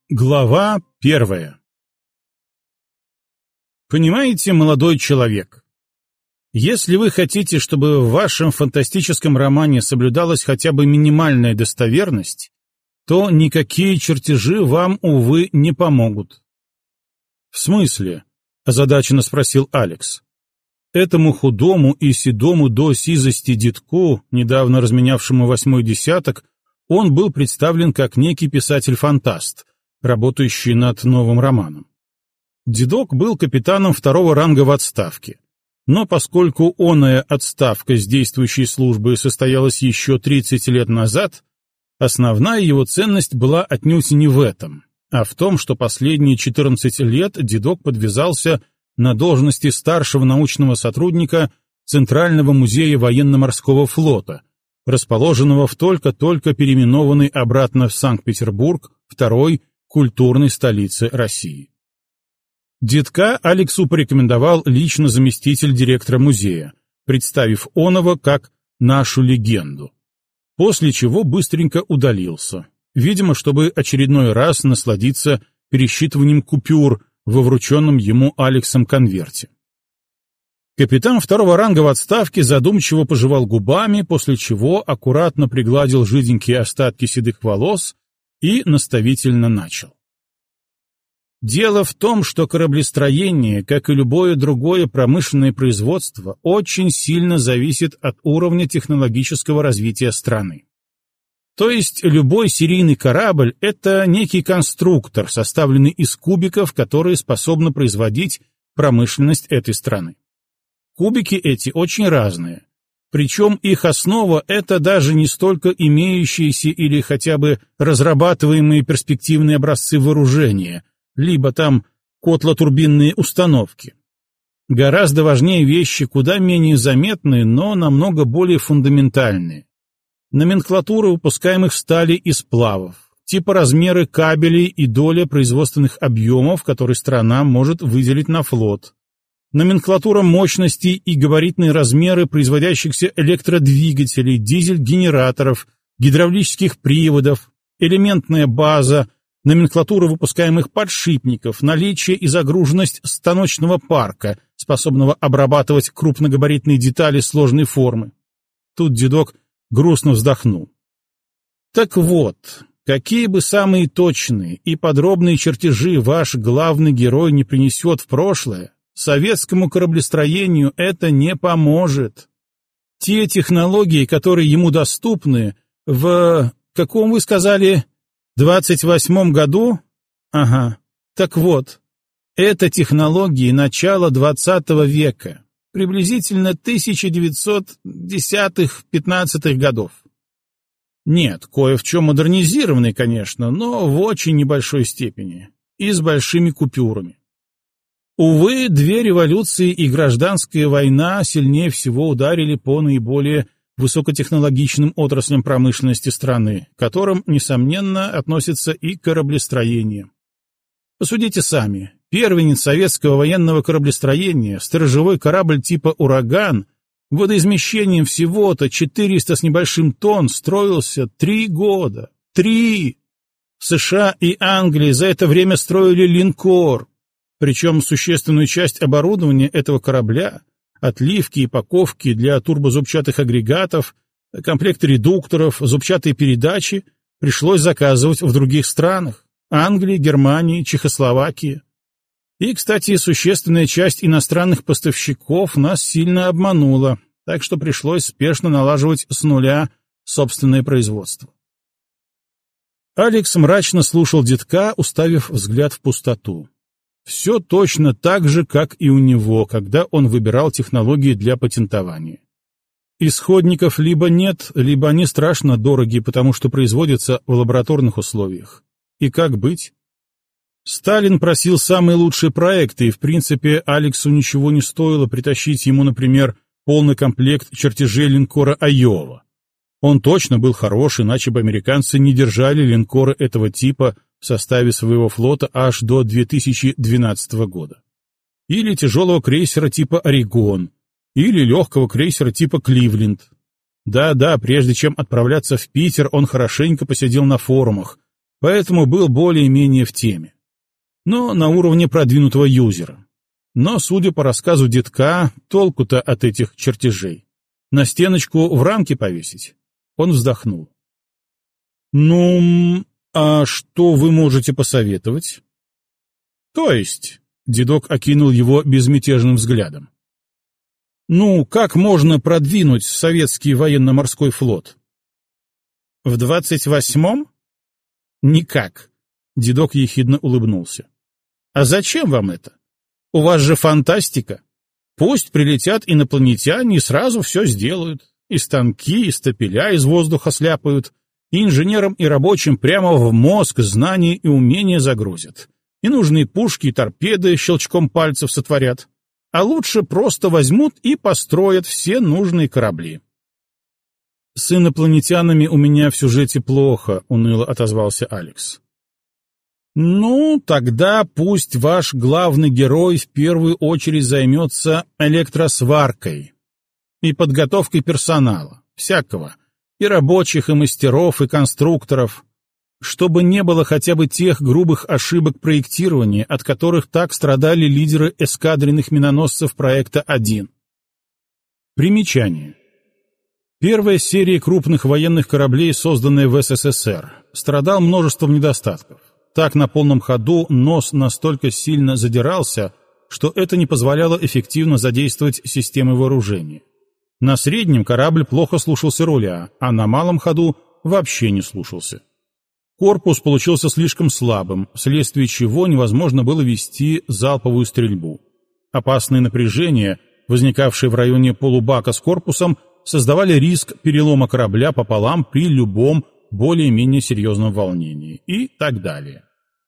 Глава 1. Понимаете, молодой человек, если вы хотите, чтобы в вашем фантастическом романе соблюдалась хотя бы минимальная достоверность, то никакие чертежи вам, увы, не помогут. В смысле? Озадаченно спросил Алекс. Этому худому и седому до сизости детку, недавно разменявшему 8-й десяток, он был представлен как некий писатель-фантаст, работающий над новым романом. Дедок был капитаном 2-го ранга в отставке, но поскольку оная отставка с действующей службы состоялась еще 30 лет назад, основная его ценность была отнюдь не в этом, а в том, что последние 14 лет дедок подвязался на должности старшего научного сотрудника Центрального музея военно-морского флота, расположенного в только-только переименованной обратно в Санкт-Петербург второй культурной столице России. Дедка Алексу порекомендовал лично заместитель директора музея, представив оного как нашу легенду, после чего быстренько удалился, видимо, чтобы очередной раз насладиться пересчитыванием купюр во врученном ему Алексом конверте. Капитан 2-го ранга в отставке задумчиво пожевал губами, после чего аккуратно пригладил жиденькие остатки седых волос и наставительно начал. Дело в том, что кораблестроение, как и любое другое промышленное производство, очень сильно зависит от уровня технологического развития страны. То есть любой серийный корабль — это некий конструктор, составленный из кубиков, которые способны производить промышленность этой страны. Кубики эти очень разные. Причем их основа — это даже не столько имеющиеся или хотя бы разрабатываемые перспективные образцы вооружения, либо там котлотурбинные установки. Гораздо важнее вещи, куда менее заметные, но намного более фундаментальные. Номенклатура выпускаемых стали и сплавов, типа размеры кабелей и доля производственных объемов, которые страна может выделить на флот, номенклатура мощностей и габаритные размеры производящихся электродвигателей, дизель-генераторов, гидравлических приводов, элементная база, номенклатура выпускаемых подшипников, наличие и загруженность станочного парка, способного обрабатывать крупногабаритные детали сложной формы. Тут дедок грустно вздохнул. Так вот, какие бы самые точные и подробные чертежи ваш главный герой не принесет в прошлое, советскому кораблестроению это не поможет. Те технологии, которые ему доступны, в каком вы сказали, 28-м году? Ага. Так вот, это технологии начала 20 века, приблизительно 1910-15 годов. Нет, кое в чем модернизированный, конечно, но в очень небольшой степени и с большими купюрами. Увы, две революции и гражданская война сильнее всего ударили по наиболее высокотехнологичным отраслям промышленности страны, к которым, несомненно, относится и кораблестроение. Посудите сами. Первенец советского военного кораблестроения, сторожевой корабль типа «Ураган», водоизмещением всего-то 400 с небольшим тонн, строился 3 года. 3! США и Англия за это время строили линкор. Причем существенную часть оборудования этого корабля, отливки и паковки для турбозубчатых агрегатов, комплекты редукторов, зубчатые передачи пришлось заказывать в других странах – Англии, Германии, Чехословакии. И, кстати, существенная часть иностранных поставщиков нас сильно обманула, так что пришлось спешно налаживать с нуля собственное производство. Алекс мрачно слушал дедка, уставив взгляд в пустоту. Все точно так же, как и у него, когда он выбирал технологии для патентования. Исходников либо нет, либо они страшно дороги, потому что производятся в лабораторных условиях. И как быть? Сталин просил самые лучшие проекты, и, в принципе, Алексу ничего не стоило притащить ему, например, полный комплект чертежей линкора «Айова». Он точно был хорош, иначе бы американцы не держали линкоры этого типа в составе своего флота аж до 2012 года. Или тяжелого крейсера типа «Орегон», или легкого крейсера типа «Кливленд». Да-да, прежде чем отправляться в Питер, он хорошенько посидел на форумах, поэтому был более-менее в теме. Но на уровне продвинутого юзера. Но, судя по рассказу детка, толку-то от этих чертежей. На стеночку в рамке повесить? Он вздохнул. Ну, а что вы можете посоветовать? То есть, дедок окинул его безмятежным взглядом. Ну, как можно продвинуть советский военно-морской флот? В 28-м? Никак. Дедок ехидно улыбнулся. А зачем вам это? У вас же фантастика. Пусть прилетят инопланетяне и сразу все сделают. И станки, и стапеля из воздуха сляпают, и инженерам и рабочим прямо в мозг знания и умения загрузят. И нужные пушки и торпеды щелчком пальцев сотворят. А лучше просто возьмут и построят все нужные корабли. «С инопланетянами у меня в сюжете плохо», — уныло отозвался Алекс. «Ну, тогда пусть ваш главный герой в первую очередь займется электросваркой и подготовкой персонала, всякого, и рабочих, и мастеров, и конструкторов, чтобы не было хотя бы тех грубых ошибок проектирования, от которых так страдали лидеры эскадренных миноносцев проекта 1. Примечание. Первая серия крупных военных кораблей, созданная в СССР, страдал множеством недостатков. Так на полном ходу нос настолько сильно задирался, что это не позволяло эффективно задействовать системы вооружения. На среднем корабль плохо слушался руля, а на малом ходу вообще не слушался. Корпус получился слишком слабым, вследствие чего невозможно было вести залповую стрельбу. Опасные напряжения, возникавшие в районе полубака с корпусом, создавали риск перелома корабля пополам при любом более-менее серьезном волнении и так далее.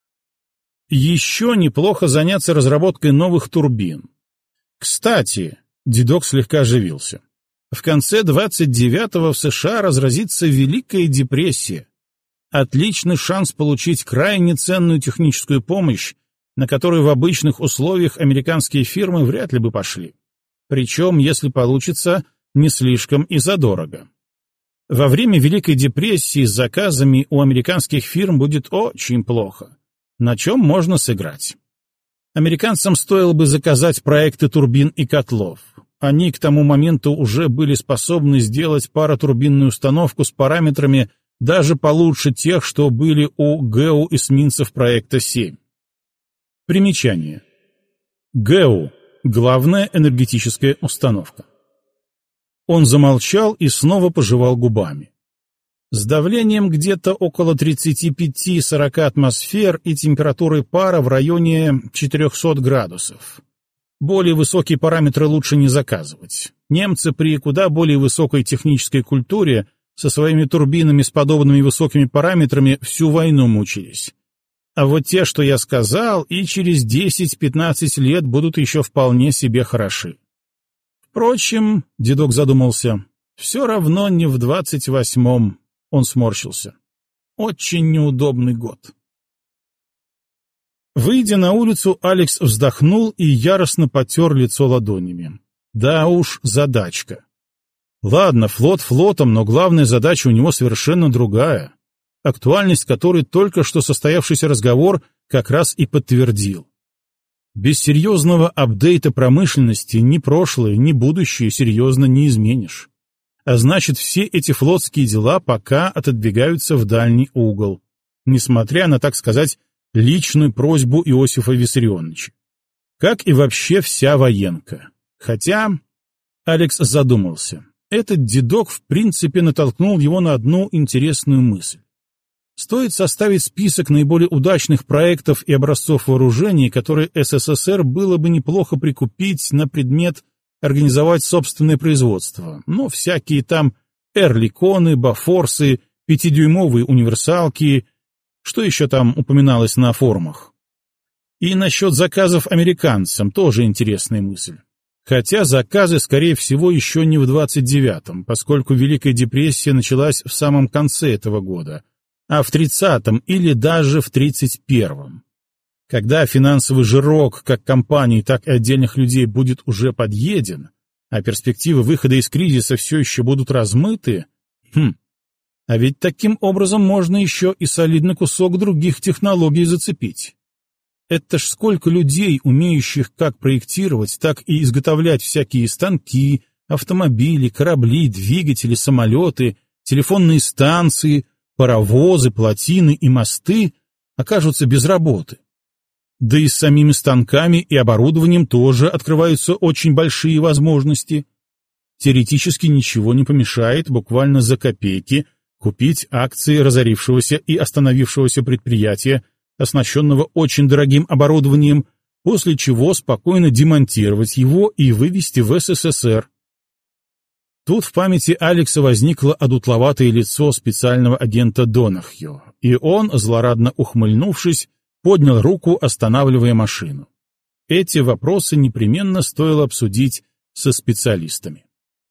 Еще неплохо заняться разработкой новых турбин. Кстати, дедок слегка оживился. В конце 29-го в США разразится Великая депрессия. Отличный шанс получить крайне ценную техническую помощь, на которую в обычных условиях американские фирмы вряд ли бы пошли. Причем, если получится, не слишком и задорого. Во время Великой депрессии с заказами у американских фирм будет очень плохо. На чем можно сыграть? Американцам стоило бы заказать проекты турбин и котлов. Они к тому моменту уже были способны сделать паротурбинную установку с параметрами даже получше тех, что были у ГЭУ эсминцев проекта 7. Примечание. ГЭУ — главная энергетическая установка. Он замолчал и снова пожевал губами. С давлением где-то около 35-40 атмосфер и температурой пара в районе 400 градусов. Более высокие параметры лучше не заказывать. Немцы при куда более высокой технической культуре со своими турбинами с подобными высокими параметрами всю войну мучились. А вот те, что я сказал, и через 10-15 лет будут еще вполне себе хороши. Впрочем, дедок задумался, все равно не в 28-м. Он сморщился. Очень неудобный год. Выйдя на улицу, Алекс вздохнул и яростно потер лицо ладонями. Да уж, задачка. Ладно, флот флотом, но главная задача у него совершенно другая, актуальность которой только что состоявшийся разговор как раз и подтвердил. Без серьезного апдейта промышленности ни прошлое, ни будущее серьезно не изменишь. А значит, все эти флотские дела пока отодвигаются в дальний угол, несмотря на, так сказать, личную просьбу Иосифа Виссарионовича. Как и вообще вся военка. Хотя, Алекс задумался, этот дедок в принципе натолкнул его на одну интересную мысль. Стоит составить список наиболее удачных проектов и образцов вооружений, которые СССР было бы неплохо прикупить на предмет организовать собственное производство, но всякие там эрликоны, бафорсы, 5-дюймовые универсалки, что еще там упоминалось на форумах. И насчет заказов американцам тоже интересная мысль. Хотя заказы, скорее всего, еще не в 29-м, поскольку Великая депрессия началась в самом конце этого года, а в 30-м или даже в 31-м. Когда финансовый жирок как компаний, так и отдельных людей будет уже подъеден, а перспективы выхода из кризиса все еще будут размыты, А ведь таким образом можно еще и солидный кусок других технологий зацепить. Это ж сколько людей, умеющих как проектировать, так и изготовлять всякие станки, автомобили, корабли, двигатели, самолеты, телефонные станции, паровозы, плотины и мосты окажутся без работы. Да и с самими станками и оборудованием тоже открываются очень большие возможности. Теоретически ничего не помешает буквально за копейки купить акции разорившегося и остановившегося предприятия, оснащенного очень дорогим оборудованием, после чего спокойно демонтировать его и вывести в СССР. Тут в памяти Алекса возникло одутловатое лицо специального агента Донахью, и он, злорадно ухмыльнувшись, поднял руку, останавливая машину. Эти вопросы непременно стоило обсудить со специалистами.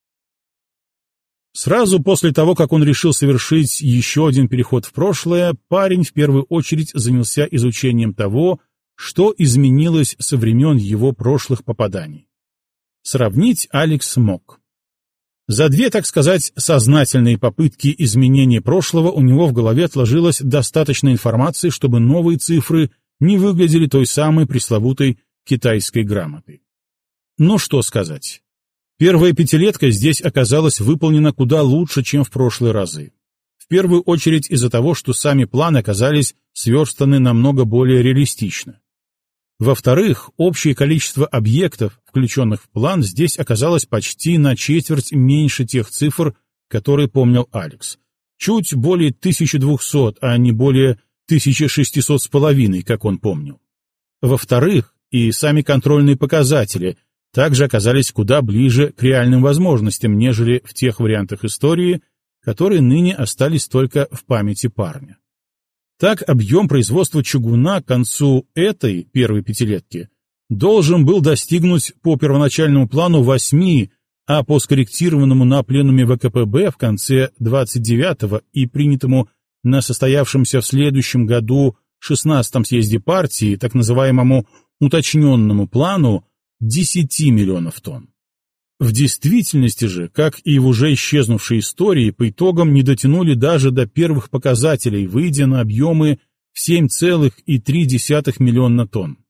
Сразу после того, как он решил совершить еще один переход в прошлое, парень в первую очередь занялся изучением того, что изменилось со времен его прошлых попаданий. Сравнить Алекс мог. За две, так сказать, сознательные попытки изменения прошлого у него в голове отложилось достаточно информации, чтобы новые цифры не выглядели той самой пресловутой китайской грамотой. Ну что сказать. Первая пятилетка здесь оказалась выполнена куда лучше, чем в прошлые разы. В первую очередь из-за того, что сами планы оказались сверстаны намного более реалистично. Во-вторых, общее количество объектов, включенных в план, здесь оказалось почти на четверть меньше тех цифр, которые помнил Алекс. Чуть более 1200, а не более 1600 с половиной, как он помнил. Во-вторых, и сами контрольные показатели также оказались куда ближе к реальным возможностям, нежели в тех вариантах истории, которые ныне остались только в памяти парня. Так, объем производства чугуна к концу этой первой пятилетки должен был достигнуть по первоначальному плану 8, а по скорректированному на пленуме ВКПБ в конце 29-го и принятому на состоявшемся в следующем году 16-м съезде партии, так называемому уточненному плану, 10 миллионов тонн. В действительности же, как и в уже исчезнувшей истории, по итогам не дотянули даже до первых показателей, выйдя на объемы в 7,3 миллиона тонн.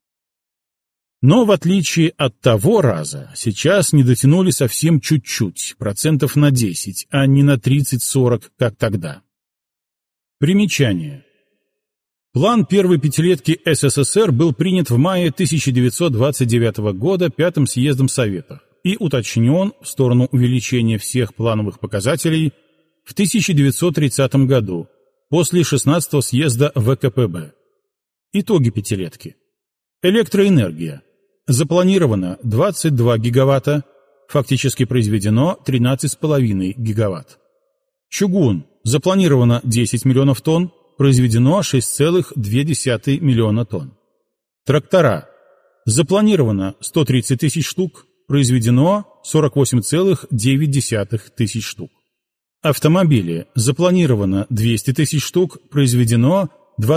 Но в отличие от того раза, сейчас не дотянули совсем чуть-чуть, процентов на 10, а не на 30-40, как тогда. Примечание. План первой пятилетки СССР был принят в мае 1929 года Пятым съездом Советов и уточнен в сторону увеличения всех плановых показателей в 1930 году после 16-го съезда ВКПБ. Итоги пятилетки. Электроэнергия. Запланировано 22 гигаватта, фактически произведено 13,5 гигаватт. Чугун. Запланировано 10 миллионов тонн, произведено 6,2 миллиона тонн. Трактора. Запланировано 130 тысяч штук, произведено 48,9 тысяч штук. Автомобили. Запланировано 200 тысяч штук, произведено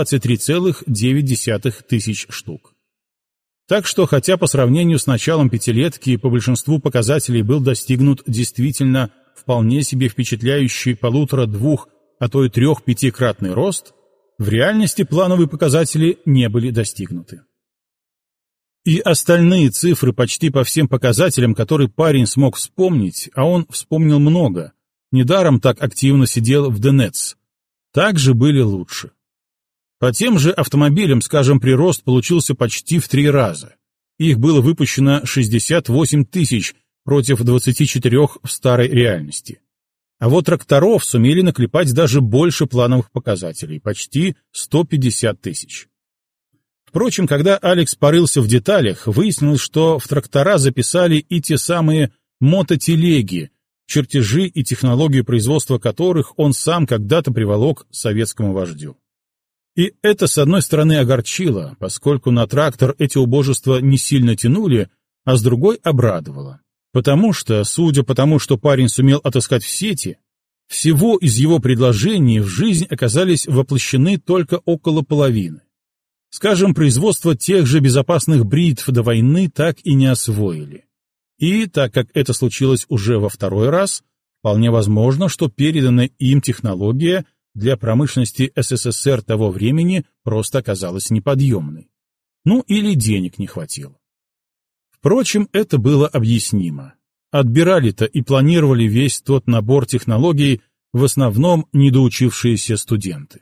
23,9 тысяч штук. Так что, хотя по сравнению с началом пятилетки по большинству показателей был достигнут действительно вполне себе впечатляющий 1,5-2, а то и 3-5-кратный рост, в реальности плановые показатели не были достигнуты. И остальные цифры почти по всем показателям, которые парень смог вспомнить, а он вспомнил много, недаром так активно сидел в ДНЭЦ, также были лучше. По тем же автомобилям, скажем, прирост получился почти в 3 раза. Их было выпущено 68 тысяч против 24 в старой реальности. А вот тракторов сумели наклепать даже больше плановых показателей, почти 150 тысяч. Впрочем, когда Алекс порылся в деталях, выяснилось, что в трактора записали и те самые мототелеги, чертежи и технологию производства которых он сам когда-то приволок советскому вождю. И это, с одной стороны, огорчило, поскольку на трактор эти убожества не сильно тянули, а с другой обрадовало. Потому что, судя по тому, что парень сумел отыскать в сети, всего из его предложений в жизнь оказались воплощены только около половины. Скажем, производство тех же безопасных бритв до войны так и не освоили. И, так как это случилось уже во второй раз, вполне возможно, что переданная им технология для промышленности СССР того времени просто оказалась неподъемной. Ну или денег не хватило. Впрочем, это было объяснимо. Отбирали-то и планировали весь тот набор технологий в основном недоучившиеся студенты.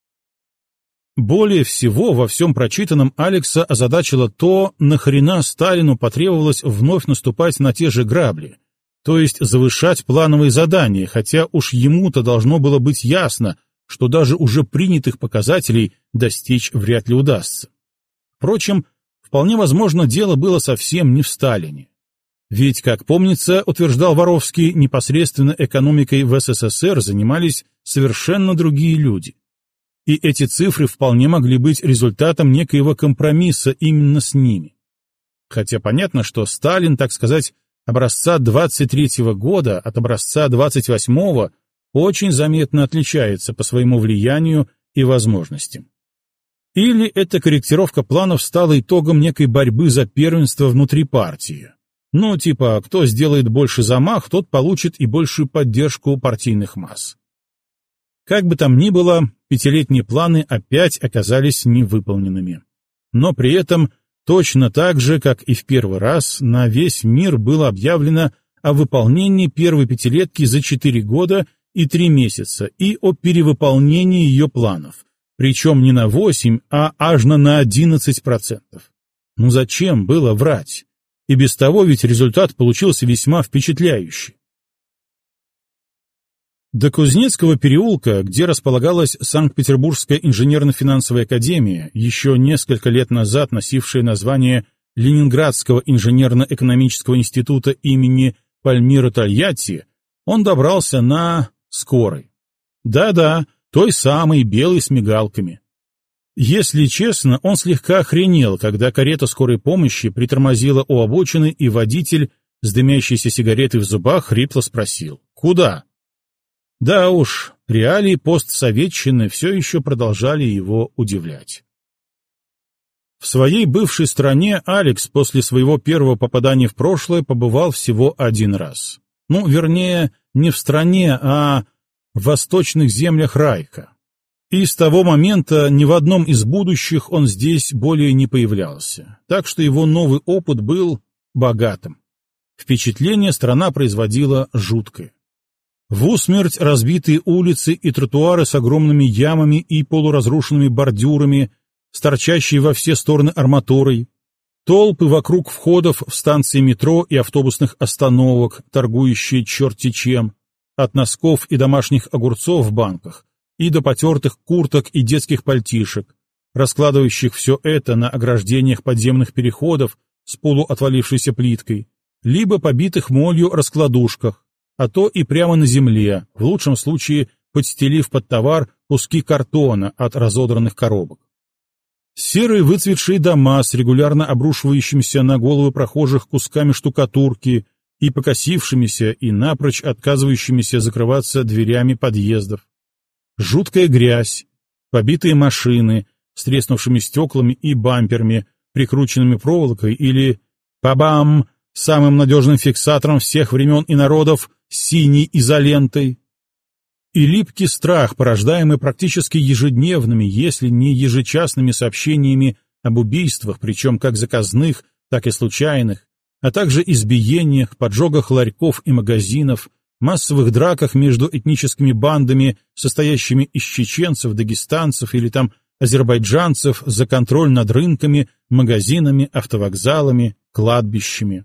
Более всего во всем прочитанном Алекса озадачило то, нахрена Сталину потребовалось вновь наступать на те же грабли, то есть завышать плановые задания, хотя уж ему-то должно было быть ясно, что даже уже принятых показателей достичь вряд ли удастся. Впрочем, вполне возможно, дело было совсем не в Сталине. Ведь, как помнится, утверждал Воровский, непосредственно экономикой в СССР занимались совершенно другие люди. И эти цифры вполне могли быть результатом некоего компромисса именно с ними. Хотя понятно, что Сталин, так сказать, образца 23-го года от образца 28-го очень заметно отличается по своему влиянию и возможностям. Или эта корректировка планов стала итогом некой борьбы за первенство внутри партии. Ну, типа, кто сделает больше замах, тот получит и большую поддержку партийных масс. Как бы там ни было, пятилетние планы опять оказались невыполненными. Но при этом, точно так же, как и в первый раз, на весь мир было объявлено о выполнении первой пятилетки за 4 года и 3 месяца и о перевыполнении ее планов, причем не на 8, а аж на 11%. Ну зачем было врать? И без того ведь результат получился весьма впечатляющий. До Кузнецкого переулка, где располагалась Санкт-Петербургская инженерно-финансовая академия, еще несколько лет назад носившая название Ленинградского инженерно-экономического института имени Пальмира Тольятти, он добрался на скорой. Да-да, той самой белой с мигалками. Если честно, он слегка охренел, когда карета скорой помощи притормозила у обочины, и водитель с дымящейся сигаретой в зубах хрипло спросил: «Куда?». Да уж, реалии постсоветчины все еще продолжали его удивлять. В своей бывшей стране Алекс после своего первого попадания в прошлое побывал всего 1 раз. Ну, вернее, не в стране, а в восточных землях Райха. И с того момента ни в одном из будущих он здесь более не появлялся, так что его новый опыт был богатым. Впечатление страна производила жуткое. В усмерть разбитые улицы и тротуары с огромными ямами и полуразрушенными бордюрами, с торчащей во все стороны арматурой, толпы вокруг входов в станции метро и автобусных остановок, торгующие черти чем, от носков и домашних огурцов в банках, и до потертых курток и детских пальтишек, раскладывающих все это на ограждениях подземных переходов с полуотвалившейся плиткой, либо побитых молью раскладушках, а то и прямо на земле, в лучшем случае подстелив под товар куски картона от разодранных коробок. Серые выцветшие дома с регулярно обрушивающимися на головы прохожих кусками штукатурки и покосившимися и напрочь отказывающимися закрываться дверями подъездов. Жуткая грязь, побитые машины с треснувшими стеклами и бамперами, прикрученными проволокой или «па-бам» самым надежным фиксатором всех времен и народов синей изолентой. И липкий страх, порождаемый практически ежедневными, если не ежечасными сообщениями об убийствах, причем как заказных, так и случайных, а также избиениях, поджогах ларьков и магазинов, массовых драках между этническими бандами, состоящими из чеченцев, дагестанцев или там азербайджанцев за контроль над рынками, магазинами, автовокзалами, кладбищами.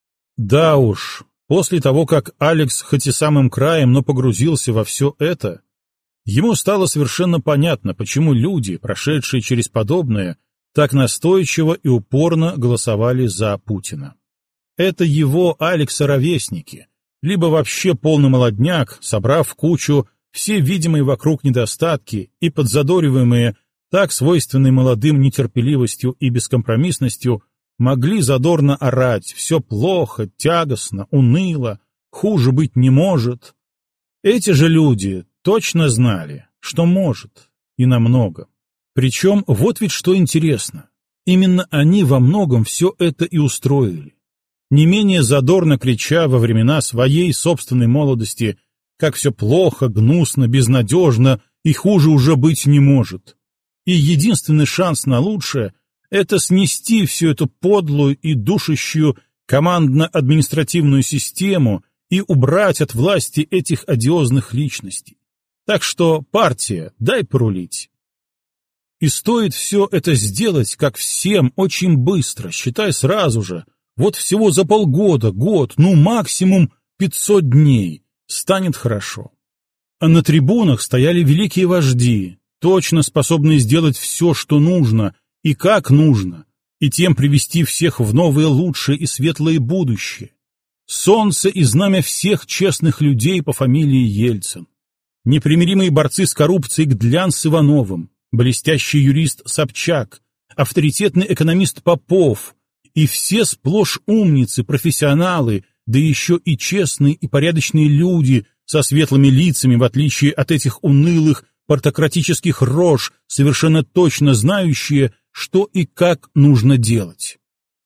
Да уж, после того, как Алекс хоть и самым краем, но погрузился во все это, ему стало совершенно понятно, почему люди, прошедшие через подобное, так настойчиво и упорно голосовали за Путина. Это его, Алекса, ровесники, либо вообще полный молодняк, собрав в кучу все видимые вокруг недостатки и подзадориваемые так свойственной молодым нетерпеливостью и бескомпромиссностью, могли задорно орать: «Все плохо, тягостно, уныло, хуже быть не может». Эти же люди точно знали, что может, и намного. Причем вот ведь что интересно, именно они во многом все это и устроили. Не менее задорно крича во времена своей собственной молодости как все плохо, гнусно, безнадежно и хуже уже быть не может. И единственный шанс на лучшее — это снести всю эту подлую и душащую командно-административную систему и убрать от власти этих одиозных личностей. Так что, партия, дай порулить. И стоит все это сделать, как всем, очень быстро, считай сразу же, вот всего за полгода, год, ну максимум 500 дней, станет хорошо. А на трибунах стояли великие вожди, точно способные сделать все, что нужно, и как нужно, и тем привести всех в новое лучшее и светлое будущее. Солнце и знамя всех честных людей по фамилии Ельцин. Непримиримые борцы с коррупцией Гдлян с Ивановым, блестящий юрист Собчак, авторитетный экономист Попов, и все сплошь умницы, профессионалы, да еще и честные и порядочные люди со светлыми лицами, в отличие от этих унылых партократических рож, совершенно точно знающие, что и как нужно делать.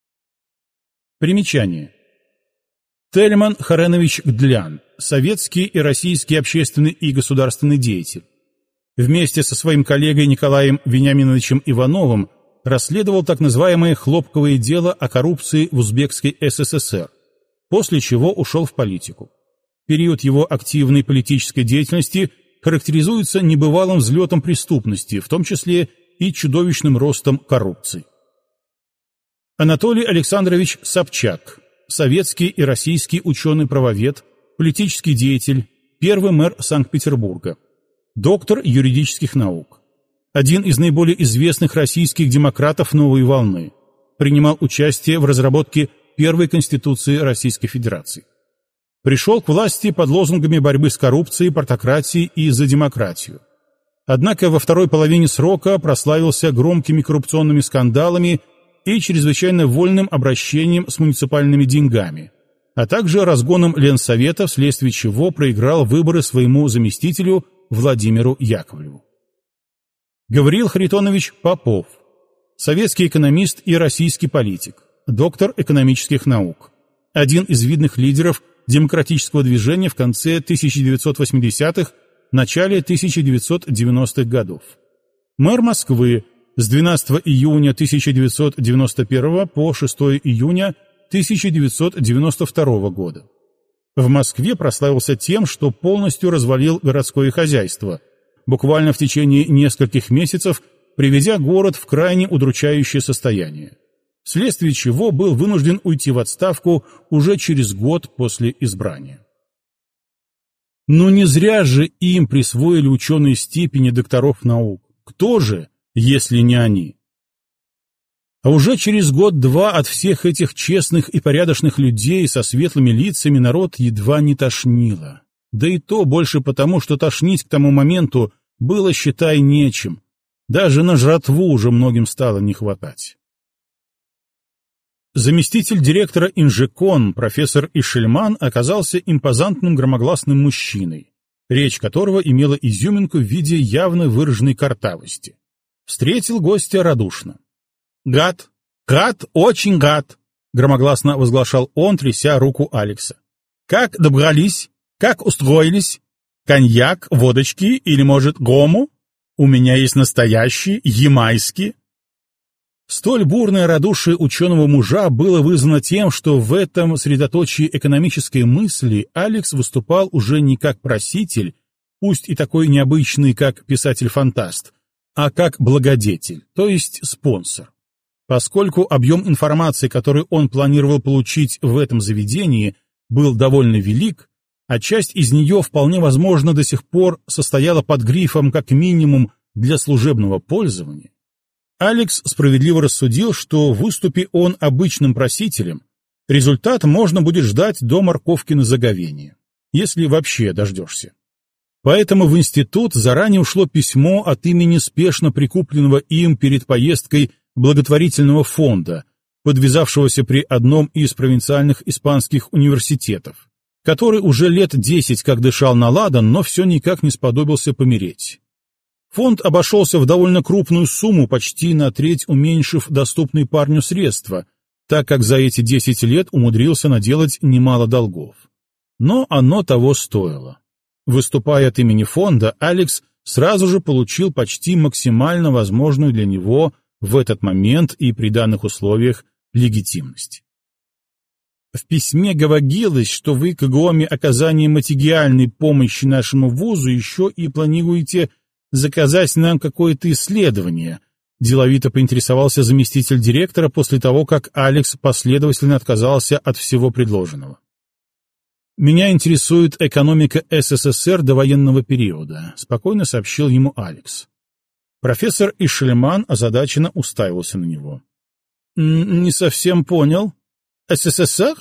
Примечание. Тельман Харенович Гдлян, советский и российский общественный и государственный деятель. Вместе со своим коллегой Николаем Вениаминовичем Ивановым расследовал так называемое «хлопковое дело» о коррупции в Узбекской СССР, после чего ушел в политику. Период его активной политической деятельности характеризуется небывалым взлетом преступности, в том числе и чудовищным ростом коррупции. Анатолий Александрович Собчак, советский и российский ученый-правовед, политический деятель, первый мэр Санкт-Петербурга, доктор юридических наук, один из наиболее известных российских демократов новой волны, принимал участие в разработке первой Конституции Российской Федерации. Пришел к власти под лозунгами борьбы с коррупцией, партократией и за демократию. Однако во второй половине срока прославился громкими коррупционными скандалами и чрезвычайно вольным обращением с муниципальными деньгами, а также разгоном Ленсовета, вследствие чего проиграл выборы своему заместителю Владимиру Яковлеву. Гавриил Харитонович Попов, советский экономист и российский политик, доктор экономических наук, один из видных лидеров демократического движения в конце 1980-х, начале 1990-х годов. Мэр Москвы с 12 июня 1991 по 6 июня 1992 года. В Москве прославился тем, что полностью развалил городское хозяйство, буквально в течение нескольких месяцев приведя город в крайне удручающее состояние, вследствие чего был вынужден уйти в отставку уже через год после избрания. Но не зря же им присвоили ученые степени докторов наук. Кто же, если не они? А уже через год-два от всех этих честных и порядочных людей со светлыми лицами народ едва не тошнило. Да и то больше потому, что тошнить к тому моменту было, считай, нечем. Даже на жратву уже многим стало не хватать. Заместитель директора Инжекон, профессор Ишельман, оказался импозантным громогласным мужчиной, речь которого имела изюминку в виде явно выраженной картавости. Встретил гостя радушно. «Гад! Гад! Очень гад!» — громогласно возглашал он, тряся руку Алекса. «Как добрались? Как устроились? Коньяк, водочки или, может, гому? У меня есть настоящий, ямайский». Столь бурное радушие ученого мужа было вызвано тем, что в этом средоточии экономической мысли Алекс выступал уже не как проситель, пусть и такой необычный, как писатель-фантаст, а как благодетель, то есть спонсор. Поскольку объем информации, который он планировал получить в этом заведении, был довольно велик, а часть из нее вполне возможно до сих пор состояла под грифом как минимум для служебного пользования, Алекс справедливо рассудил, что выступи он обычным просителем, результат можно будет ждать до морковки на заговение, если вообще дождешься. Поэтому в институт заранее ушло письмо от имени спешно прикупленного им перед поездкой благотворительного фонда, подвязавшегося при одном из провинциальных испанских университетов, который уже лет 10 как дышал на ладан, но все никак не сподобился помереть. Фонд обошелся в довольно крупную сумму, почти на треть уменьшив доступные парню средства, так как за эти 10 лет умудрился наделать немало долгов. Но оно того стоило. Выступая от имени фонда, Алекс сразу же получил почти максимально возможную для него в этот момент и при данных условиях легитимность. В письме говорилось, что вы, кроме оказания материальной помощи нашему вузу, еще и планируете заказать нам какое-то исследование, деловито поинтересовался заместитель директора после того, как Алекс последовательно отказался от всего предложенного. «Меня интересует экономика СССР до военного периода», — спокойно сообщил ему Алекс. Профессор Ишлеман озадаченно уставился на него. «Не совсем понял. СССР?»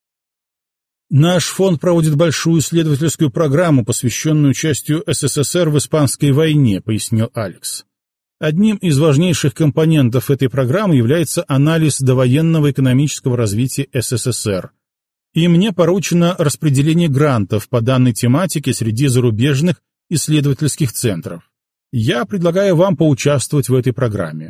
«Наш фонд проводит большую исследовательскую программу, посвященную участию СССР в Испанской войне», — пояснил Алекс. «Одним из важнейших компонентов этой программы является анализ довоенного экономического развития СССР. И мне поручено распределение грантов по данной тематике среди зарубежных исследовательских центров. Я предлагаю вам поучаствовать в этой программе».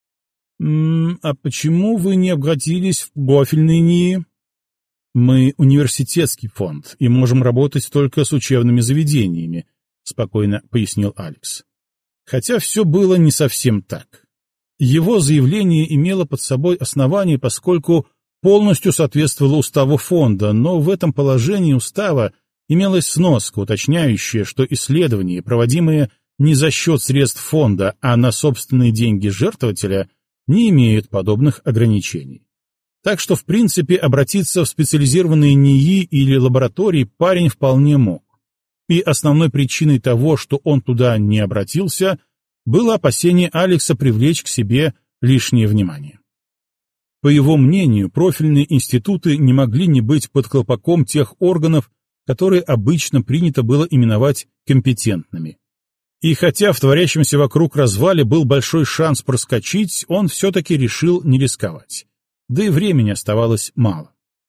«А почему вы не обратились в профильные НИИ?» «Мы университетский фонд и можем работать только с учебными заведениями», — спокойно пояснил Алекс. Хотя все было не совсем так. Его заявление имело под собой основание, поскольку полностью соответствовало уставу фонда, но в этом положении устава имелась сноска, уточняющая, что исследования, проводимые не за счет средств фонда, а на собственные деньги жертвователя, не имеют подобных ограничений. Так что, в принципе, обратиться в специализированные НИИ или лаборатории парень вполне мог. И основной причиной того, что он туда не обратился, было опасение Алекса привлечь к себе лишнее внимание. По его мнению, профильные институты не могли не быть под колпаком тех органов, которые обычно принято было именовать компетентными. И хотя в творящемся вокруг развале был большой шанс проскочить, он все-таки решил не рисковать. Да и времени оставалось мало.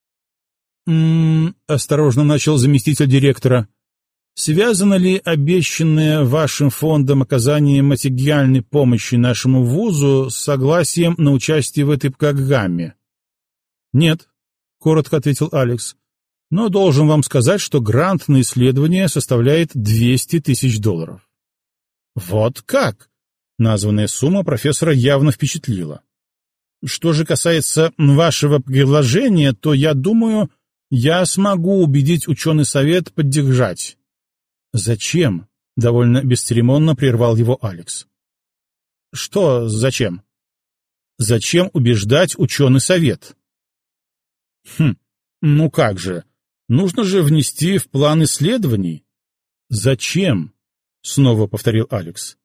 Осторожно начал заместитель директора. «Связано ли обещанное вашим фондом оказание материальной помощи нашему вузу с согласием на участие в этой программе?» «Нет», — коротко ответил Алекс. «Но должен вам сказать, что грант на исследование составляет $200 000. «Вот как?» — названная сумма профессора явно впечатлила. «Что же касается вашего предложения, то, я думаю, я смогу убедить ученый совет поддержать». «Зачем?» — довольно бесцеремонно прервал его Алекс. «Что зачем?» «Зачем убеждать ученый совет?» Ну как же, нужно же внести в план исследований». «Зачем?» — снова повторил Алекс.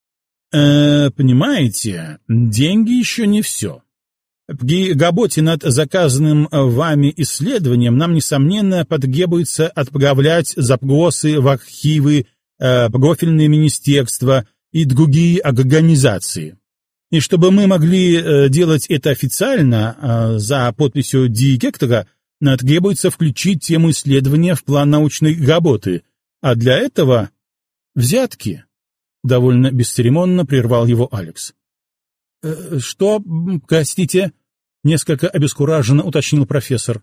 Понимаете, деньги еще не все. При работе над заказанным вами исследованием нам, несомненно, потребуется отправлять запросы в архивы, профильные министерства и другие организации. И чтобы мы могли делать это официально, за подписью директора, требуется включить тему исследования в план научной работы, а для этого взятки. Довольно бесцеремонно прервал его Алекс. «Что, простите?» — несколько обескураженно уточнил профессор.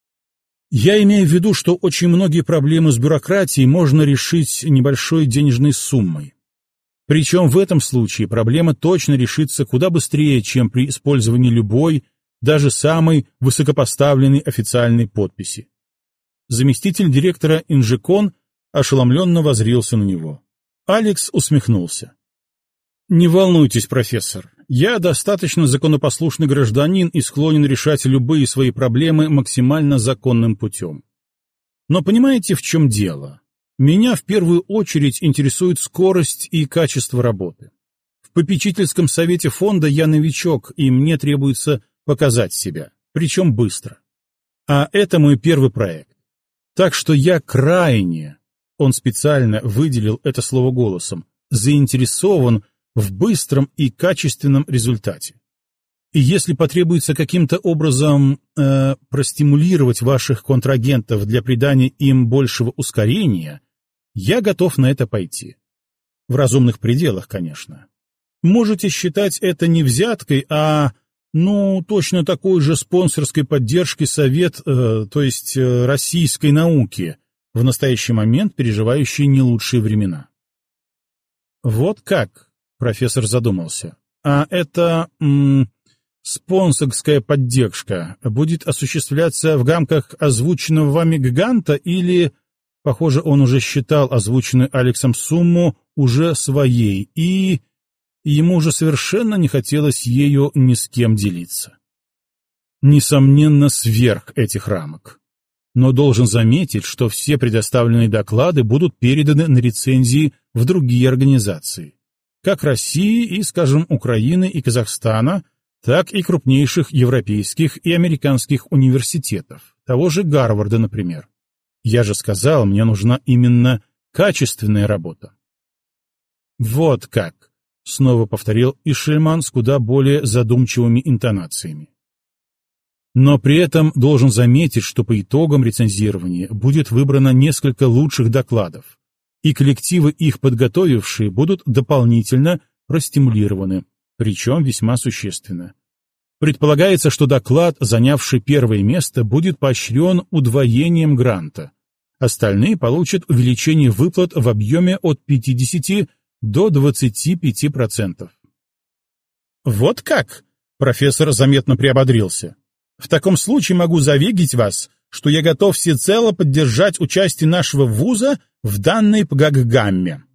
«Я имею в виду, что очень многие проблемы с бюрократией можно решить небольшой денежной суммой. Причем в этом случае проблема точно решится куда быстрее, чем при использовании любой, даже самой высокопоставленной официальной подписи». Заместитель директора Инжикон ошеломленно воззрился на него. Алекс усмехнулся. «Не волнуйтесь, профессор. Я достаточно законопослушный гражданин и склонен решать любые свои проблемы максимально законным путем. Но понимаете, в чем дело? Меня в первую очередь интересует скорость и качество работы. В попечительском совете фонда я новичок, и мне требуется показать себя, причем быстро. А это мой первый проект. Так что я крайне, он специально выделил это слово голосом, заинтересован в быстром и качественном результате. И если потребуется каким-то образом простимулировать ваших контрагентов для придания им большего ускорения, я готов на это пойти. В разумных пределах, конечно. Можете считать это не взяткой, а, точно такой же спонсорской поддержкой совет, то есть российской науки, в настоящий момент переживающий не лучшие времена. Вот как, профессор задумался. А это спонсорская поддержка будет осуществляться в рамках озвученного вами гиганта или, похоже, он уже считал озвученную Алексом сумму уже своей, и ему уже совершенно не хотелось ею ни с кем делиться. Несомненно, сверх этих рамок. Но должен заметить, что все предоставленные доклады будут переданы на рецензии в другие организации, как России и, скажем, Украины и Казахстана, так и крупнейших европейских и американских университетов, того же Гарварда, например. Я же сказал, мне нужна именно качественная работа. Вот как, снова повторил Ишельман с куда более задумчивыми интонациями. Но при этом должен заметить, что по итогам рецензирования будет выбрано несколько лучших докладов, и коллективы, их подготовившие, будут дополнительно простимулированы, причем весьма существенно. Предполагается, что доклад, занявший первое место, будет поощрен удвоением гранта. Остальные получат увеличение выплат в объеме от 50 до 25%. Вот как? Профессор заметно приободрился. В таком случае могу заверить вас, что я готов всецело поддержать участие нашего вуза в данной программе.